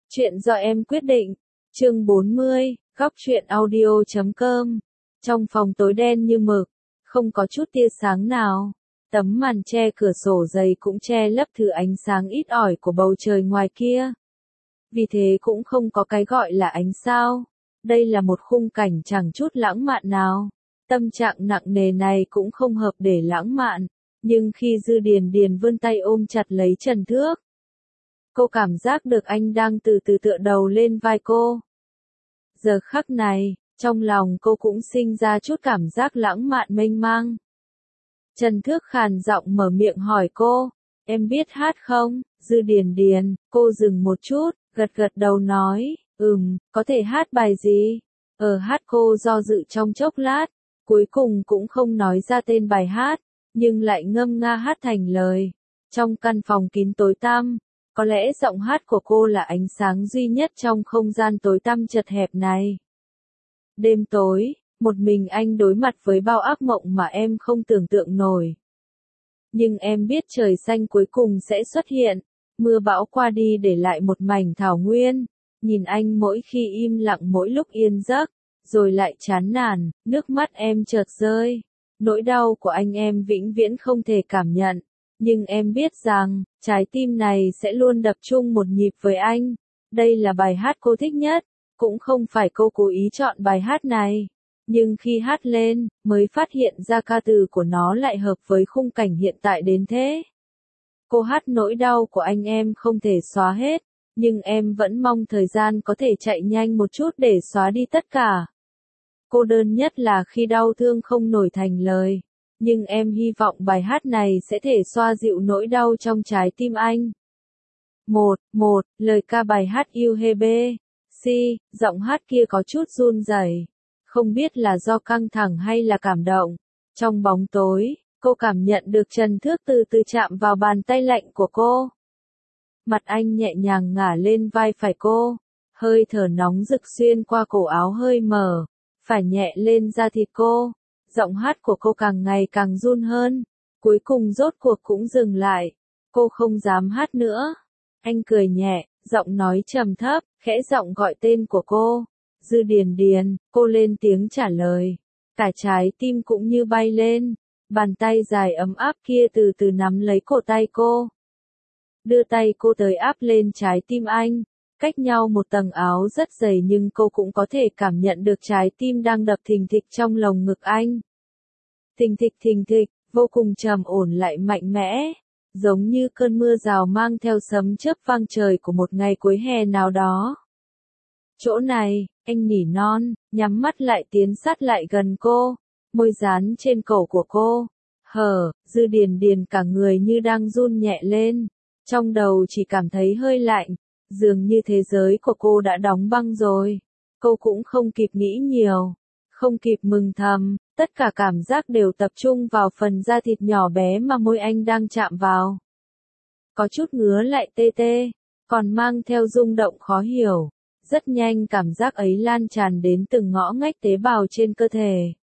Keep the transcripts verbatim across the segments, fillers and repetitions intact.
Chuyện do em quyết định. Chương bốn mươi, góc truyện audio chấm com. Trong phòng tối đen như mực, không có chút tia sáng nào. Tấm màn che cửa sổ dày cũng che lấp thứ ánh sáng ít ỏi của bầu trời ngoài kia. Vì thế cũng không có cái gọi là ánh sao. Đây là một khung cảnh chẳng chút lãng mạn nào. Tâm trạng nặng nề này cũng không hợp để lãng mạn. Nhưng khi Dư Điền Điền vươn tay ôm chặt lấy Trần Thước, cô cảm giác được anh đang từ từ tựa đầu lên vai cô. Giờ khắc này, trong lòng cô cũng sinh ra chút cảm giác lãng mạn mênh mang. Trần Thước khàn giọng mở miệng hỏi cô, em biết hát không? Dư Điền Điền, cô dừng một chút, gật gật đầu nói, ừm, có thể hát bài gì? Ở hát cô do dự trong chốc lát, cuối cùng cũng không nói ra tên bài hát, nhưng lại ngâm nga hát thành lời. Trong căn phòng kín tối tăm, có lẽ giọng hát của cô là ánh sáng duy nhất trong không gian tối tăm chật hẹp này. Đêm tối, một mình anh đối mặt với bao ác mộng mà em không tưởng tượng nổi. Nhưng em biết trời xanh cuối cùng sẽ xuất hiện, mưa bão qua đi để lại một mảnh thảo nguyên. Nhìn anh mỗi khi im lặng mỗi lúc yên giấc, rồi lại chán nản, nước mắt em chợt rơi. Nỗi đau của anh em vĩnh viễn không thể cảm nhận. Nhưng em biết rằng, trái tim này sẽ luôn đập chung một nhịp với anh. Đây là bài hát cô thích nhất, cũng không phải cô cố ý chọn bài hát này. Nhưng khi hát lên, mới phát hiện ra ca từ của nó lại hợp với khung cảnh hiện tại đến thế. Cô hát nỗi đau của anh em không thể xóa hết, nhưng em vẫn mong thời gian có thể chạy nhanh một chút để xóa đi tất cả. Cô đơn nhất là khi đau thương không nổi thành lời. Nhưng em hy vọng bài hát này sẽ thể xoa dịu nỗi đau trong trái tim anh. Một, một, lời ca bài hát yêu hê bê, si, giọng hát kia có chút run rẩy. Không biết là do căng thẳng hay là cảm động. Trong bóng tối, cô cảm nhận được Trần Thước từ từ chạm vào bàn tay lạnh của cô. Mặt anh nhẹ nhàng ngả lên vai phải cô. Hơi thở nóng rực xuyên qua cổ áo hơi mở, phải nhẹ lên da thịt cô. Giọng hát của cô càng ngày càng run hơn, cuối cùng rốt cuộc cũng dừng lại. Cô không dám hát nữa. Anh cười nhẹ, giọng nói trầm thấp, khẽ giọng gọi tên của cô. Dư Điền Điền, cô lên tiếng trả lời. Cả trái tim cũng như bay lên. Bàn tay dài ấm áp kia từ từ nắm lấy cổ tay cô. Đưa tay cô tới áp lên trái tim anh. Cách nhau một tầng áo rất dày nhưng cô cũng có thể cảm nhận được trái tim đang đập thình thịch trong lồng ngực anh. Thình thịch thình thịch, vô cùng trầm ổn lại mạnh mẽ, giống như cơn mưa rào mang theo sấm chớp vang trời của một ngày cuối hè nào đó. Chỗ này, anh nỉ non, nhắm mắt lại tiến sát lại gần cô, môi dán trên cổ của cô. Hở, Dư Điền Điền cả người như đang run nhẹ lên, trong đầu chỉ cảm thấy hơi lạnh. Dường như thế giới của cô đã đóng băng rồi. Cô cũng không kịp nghĩ nhiều, không kịp mừng thầm, tất cả cảm giác đều tập trung vào phần da thịt nhỏ bé mà môi anh đang chạm vào. Có chút ngứa lại tê tê, còn mang theo rung động khó hiểu. Rất nhanh cảm giác ấy lan tràn đến từng ngõ ngách tế bào trên cơ thể.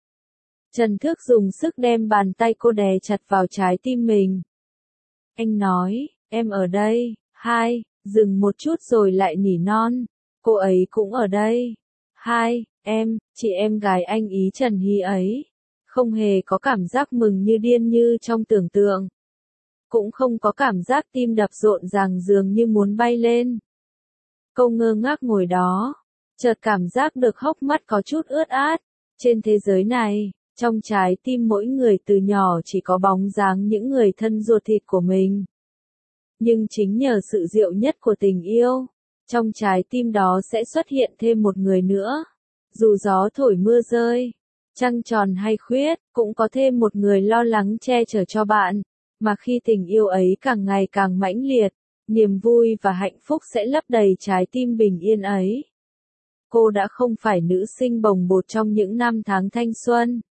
Trần Thước dùng sức đem bàn tay cô đè chặt vào trái tim mình. Anh nói, em ở đây. Hai. Dừng một chút rồi lại nỉ non. Cô ấy cũng ở đây. Hai, em, chị em gái anh Ý Trần Hy ấy. Không hề có cảm giác mừng như điên như trong tưởng tượng. Cũng không có cảm giác tim đập rộn ràng dường như muốn bay lên. Cô ngơ ngác ngồi đó. Chợt cảm giác được hốc mắt có chút ướt át. Trên thế giới này, trong trái tim mỗi người từ nhỏ chỉ có bóng dáng những người thân ruột thịt của mình. Nhưng chính nhờ sự diệu nhất của tình yêu, trong trái tim đó sẽ xuất hiện thêm một người nữa. Dù gió thổi mưa rơi, trăng tròn hay khuyết, cũng có thêm một người lo lắng che chở cho bạn. Mà khi tình yêu ấy càng ngày càng mãnh liệt, niềm vui và hạnh phúc sẽ lấp đầy trái tim bình yên ấy. Cô đã không phải nữ sinh bồng bột trong những năm tháng thanh xuân.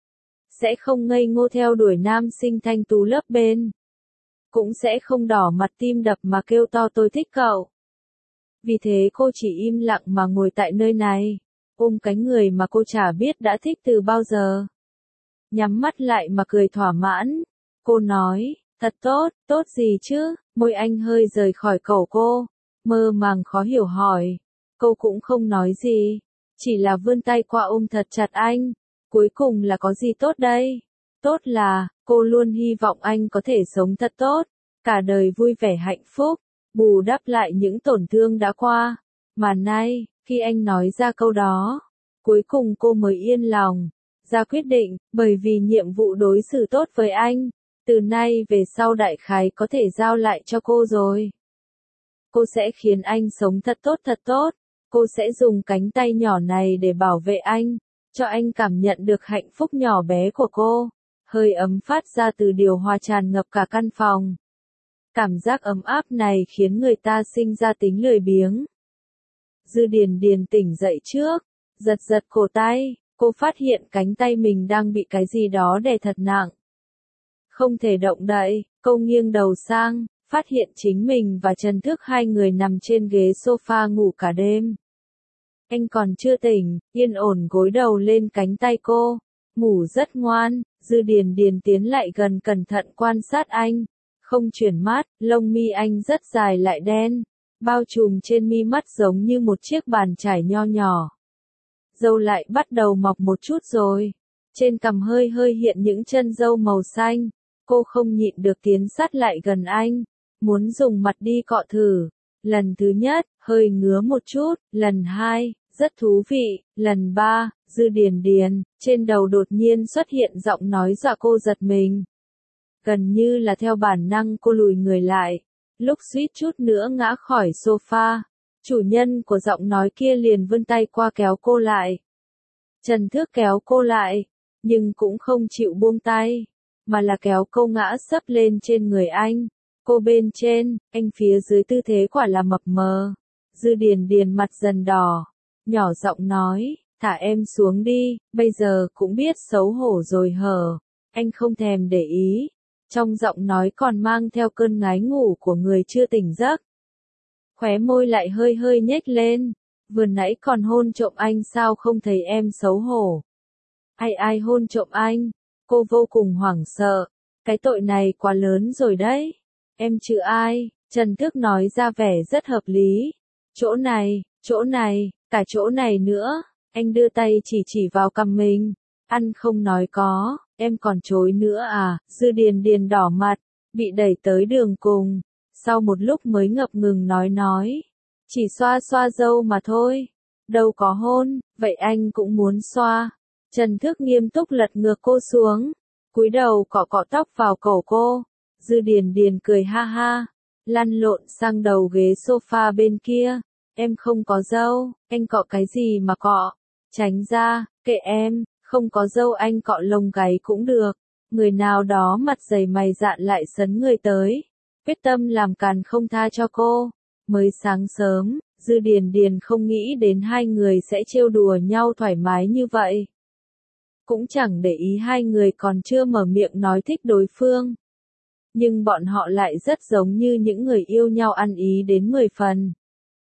Sẽ không ngây ngô theo đuổi nam sinh thanh tú lớp bên. Cũng sẽ không đỏ mặt tim đập mà kêu to tôi thích cậu. Vì thế cô chỉ im lặng mà ngồi tại nơi này, ôm cái người mà cô chả biết đã thích từ bao giờ. Nhắm mắt lại mà cười thỏa mãn. Cô nói, thật tốt, tốt gì chứ, môi anh hơi rời khỏi cổ cô. Mơ màng khó hiểu hỏi. Cô cũng không nói gì, chỉ là vươn tay qua ôm thật chặt anh. Cuối cùng là có gì tốt đây? Tốt là, cô luôn hy vọng anh có thể sống thật tốt, cả đời vui vẻ hạnh phúc, bù đắp lại những tổn thương đã qua. Mà nay, khi anh nói ra câu đó, cuối cùng cô mới yên lòng, ra quyết định, bởi vì nhiệm vụ đối xử tốt với anh, từ nay về sau đại khái có thể giao lại cho cô rồi. Cô sẽ khiến anh sống thật tốt thật tốt, cô sẽ dùng cánh tay nhỏ này để bảo vệ anh, cho anh cảm nhận được hạnh phúc nhỏ bé của cô. Hơi ấm phát ra từ điều hòa tràn ngập cả căn phòng. Cảm giác ấm áp này khiến người ta sinh ra tính lười biếng. Dư Điền Điền tỉnh dậy trước, giật giật cổ tay, cô phát hiện cánh tay mình đang bị cái gì đó đè thật nặng. Không thể động đậy, cô nghiêng đầu sang, phát hiện chính mình và Trần Thức hai người nằm trên ghế sofa ngủ cả đêm. Anh còn chưa tỉnh, yên ổn gối đầu lên cánh tay cô, ngủ rất ngoan. Dư Điền Điền tiến lại gần cẩn thận quan sát anh, không chuyển mắt, lông mi anh rất dài lại đen, bao trùm trên mi mắt giống như một chiếc bàn chải nho nhỏ. Râu lại bắt đầu mọc một chút rồi, trên cằm hơi hơi hiện những chân râu màu xanh, cô không nhịn được tiến sát lại gần anh, muốn dùng mặt đi cọ thử. Lần thứ nhất, hơi ngứa một chút, lần hai, rất thú vị, lần ba, Dư Điền Điền, trên đầu đột nhiên xuất hiện giọng nói dọa cô giật mình. Gần như là theo bản năng cô lùi người lại, lúc suýt chút nữa ngã khỏi sofa, chủ nhân của giọng nói kia liền vươn tay qua kéo cô lại. Trần Thước kéo cô lại, nhưng cũng không chịu buông tay, mà là kéo cô ngã sấp lên trên người anh. Cô bên trên, anh phía dưới tư thế quả là mập mờ. Dư Điền Điền mặt dần đỏ, nhỏ giọng nói, thả em xuống đi, bây giờ cũng biết xấu hổ rồi hở. Anh không thèm để ý, trong giọng nói còn mang theo cơn ngái ngủ của người chưa tỉnh giấc. Khóe môi lại hơi hơi nhếch lên, vừa nãy còn hôn trộm anh sao không thấy em xấu hổ. Ai ai hôn trộm anh, cô vô cùng hoảng sợ, cái tội này quá lớn rồi đấy. Em chứ ai, Trần Thức nói ra vẻ rất hợp lý. Chỗ này, chỗ này, cả chỗ này nữa, anh đưa tay chỉ chỉ vào cằm mình. Ăn không nói có, em còn chối nữa à, Dư Điền Điền đỏ mặt, bị đẩy tới đường cùng. Sau một lúc mới ngập ngừng nói nói, chỉ xoa xoa râu mà thôi, đâu có hôn, vậy anh cũng muốn xoa. Trần Thức nghiêm túc lật ngược cô xuống, cúi đầu cọ cọ tóc vào cổ cô. Dư Điền Điền cười ha ha, lăn lộn sang đầu ghế sofa bên kia. Em không có râu, anh cọ cái gì mà cọ? Tránh ra, kệ em, không có râu anh cọ lông gáy cũng được. Người nào đó mặt dày mày dạn lại sấn người tới, quyết tâm làm càn không tha cho cô. Mới sáng sớm, Dư Điền Điền không nghĩ đến hai người sẽ trêu đùa nhau thoải mái như vậy. Cũng chẳng để ý hai người còn chưa mở miệng nói thích đối phương. Nhưng bọn họ lại rất giống như những người yêu nhau ăn ý đến mười phần.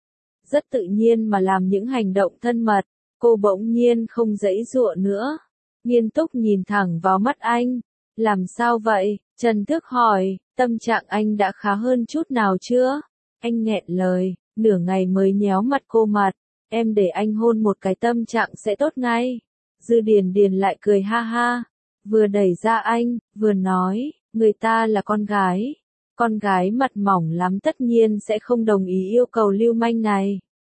Rất tự nhiên mà làm những hành động thân mật, cô bỗng nhiên không giãy giụa nữa. Nghiêm túc nhìn thẳng vào mắt anh. Làm sao vậy? Trần Thức hỏi, tâm trạng anh đã khá hơn chút nào chưa? Anh nghẹn lời, nửa ngày mới nhéo mặt cô mặt. Em để anh hôn một cái tâm trạng sẽ tốt ngay. Dư Điền Điền lại cười ha ha, vừa đẩy ra anh, vừa nói, người ta là con gái. Con gái mặt mỏng lắm tất nhiên sẽ không đồng ý yêu cầu lưu manh này.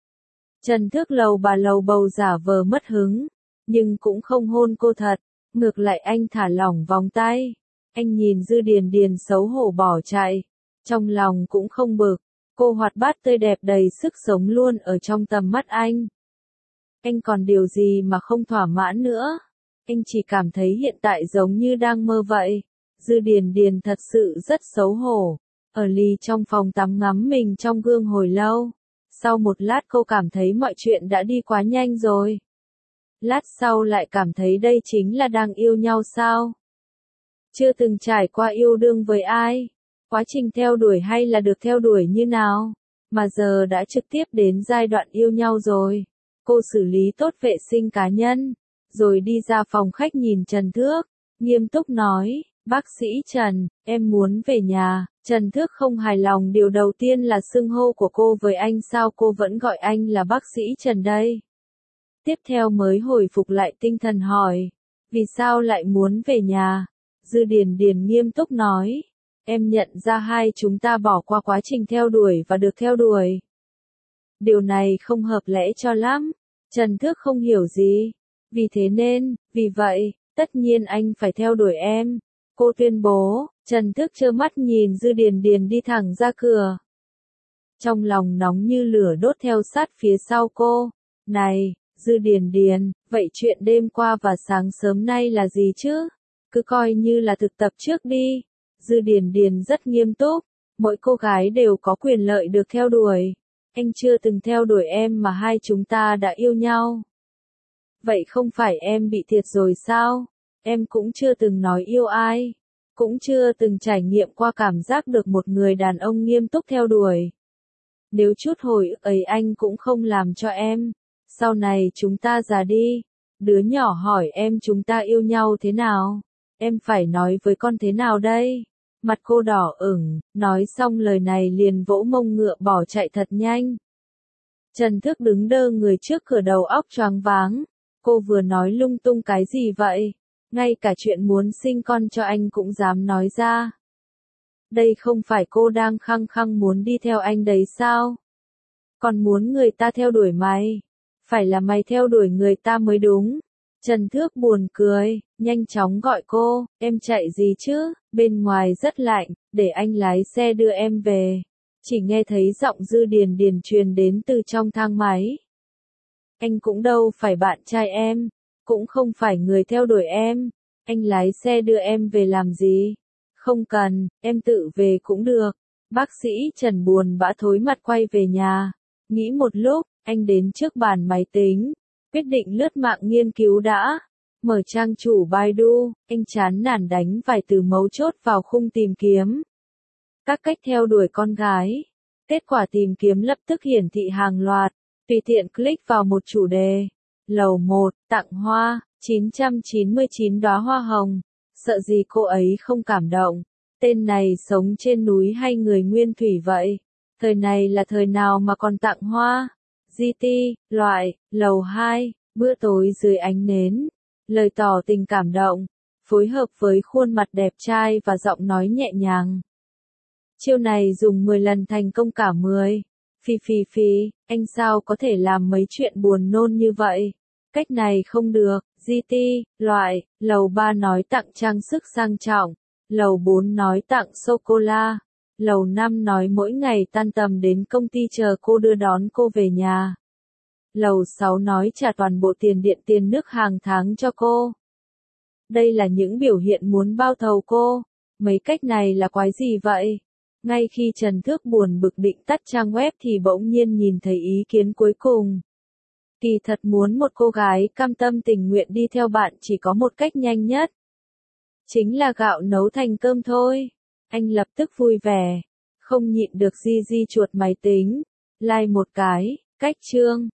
Trần Thức lầu bà lầu bầu giả vờ mất hứng, nhưng cũng không hôn cô thật. Ngược lại anh thả lỏng vòng tay. Anh nhìn Dư Điền Điền xấu hổ bỏ chạy. Trong lòng cũng không bực. Cô hoạt bát tươi đẹp đầy sức sống luôn ở trong tầm mắt anh. Anh còn điều gì mà không thỏa mãn nữa? Anh chỉ cảm thấy hiện tại giống như đang mơ vậy. Dư Điền Điền thật sự rất xấu hổ. Ở lì trong phòng tắm ngắm mình trong gương hồi lâu. Sau một lát cô cảm thấy mọi chuyện đã đi quá nhanh rồi. Lát sau lại cảm thấy đây chính là đang yêu nhau sao? Chưa từng trải qua yêu đương với ai? Quá trình theo đuổi hay là được theo đuổi như nào? Mà giờ đã trực tiếp đến giai đoạn yêu nhau rồi. Cô xử lý tốt vệ sinh cá nhân, rồi đi ra phòng khách nhìn Trần Thước, nghiêm túc nói, Bác sĩ Trần, em muốn về nhà. Trần Thước không hài lòng điều đầu tiên là xưng hô của cô với anh, sao cô vẫn gọi anh là bác sĩ Trần đây? Tiếp theo mới hồi phục lại tinh thần hỏi, vì sao lại muốn về nhà? Dư Điền Điền nghiêm túc nói, em nhận ra hai chúng ta bỏ qua quá trình theo đuổi và được theo đuổi. Điều này không hợp lẽ cho lắm. Trần Thước không hiểu gì. Vì thế nên, vì vậy, tất nhiên anh phải theo đuổi em. Cô tuyên bố. Trần Thước trơ mắt nhìn Dư Điền Điền đi thẳng ra cửa. Trong lòng nóng như lửa đốt theo sát phía sau cô. Này, Dư Điền Điền, vậy chuyện đêm qua và sáng sớm nay là gì chứ? Cứ coi như là thực tập trước đi. Dư Điền Điền rất nghiêm túc. Mỗi cô gái đều có quyền lợi được theo đuổi. Anh chưa từng theo đuổi em mà hai chúng ta đã yêu nhau. Vậy không phải em bị thiệt rồi sao? Em cũng chưa từng nói yêu ai. Cũng chưa từng trải nghiệm qua cảm giác được một người đàn ông nghiêm túc theo đuổi. Nếu chút hồi ức ấy anh cũng không làm cho em. Sau này chúng ta già đi. Đứa nhỏ hỏi em chúng ta yêu nhau thế nào? Em phải nói với con thế nào đây? Mặt cô đỏ ửng, nói xong lời này liền vỗ mông ngựa bỏ chạy thật nhanh. Trần Thước đứng đơ người trước cửa, đầu óc choáng váng. Cô vừa nói lung tung cái gì vậy? Ngay cả chuyện muốn sinh con cho anh cũng dám nói ra. Đây không phải cô đang khăng khăng muốn đi theo anh đấy sao? Còn muốn người ta theo đuổi mày. Phải là mày theo đuổi người ta mới đúng. Trần Thước buồn cười, nhanh chóng gọi cô, em chạy gì chứ, bên ngoài rất lạnh, để anh lái xe đưa em về. Chỉ nghe thấy giọng Dư Điền Điền truyền đến từ trong thang máy. Anh cũng đâu phải bạn trai em, cũng không phải người theo đuổi em, anh lái xe đưa em về làm gì? Không cần, em tự về cũng được. Bác sĩ Trần buồn bã thối mặt quay về nhà. Nghĩ một lúc, anh đến trước bàn máy tính. Quyết định lướt mạng nghiên cứu đã. Mở trang chủ Baidu, anh chán nản đánh vài từ mấu chốt vào khung tìm kiếm. Các cách theo đuổi con gái. Kết quả tìm kiếm lập tức hiển thị hàng loạt. Tùy tiện click vào một chủ đề. Lầu một, tặng hoa, chín trăm chín mươi chín đóa hoa hồng. Sợ gì cô ấy không cảm động. Tên này sống trên núi hay người nguyên thủy vậy? Thời này là thời nào mà còn tặng hoa? giê tê, loại, lầu hai, bữa tối dưới ánh nến. Lời tỏ tình cảm động, phối hợp với khuôn mặt đẹp trai và giọng nói nhẹ nhàng. Chiêu này dùng mười lần thành công cả mười. Phi phi phi, anh sao có thể làm mấy chuyện buồn nôn như vậy? Cách này không được. giê tê, loại, lầu ba nói tặng trang sức sang trọng. Lầu bốn nói tặng sô-cô-la. Lầu năm nói mỗi ngày tan tầm đến công ty chờ cô đưa đón cô về nhà. Lầu sáu nói trả toàn bộ tiền điện tiền nước hàng tháng cho cô. Đây là những biểu hiện muốn bao thầu cô. Mấy cách này là quái gì vậy? Ngay khi Trần Thước buồn bực định tắt trang web thì bỗng nhiên nhìn thấy ý kiến cuối cùng. Kỳ thật muốn một cô gái cam tâm tình nguyện đi theo bạn chỉ có một cách nhanh nhất. Chính là gạo nấu thành cơm thôi. Anh lập tức vui vẻ. Không nhịn được di di chuột máy tính. Like một cái, cách chương.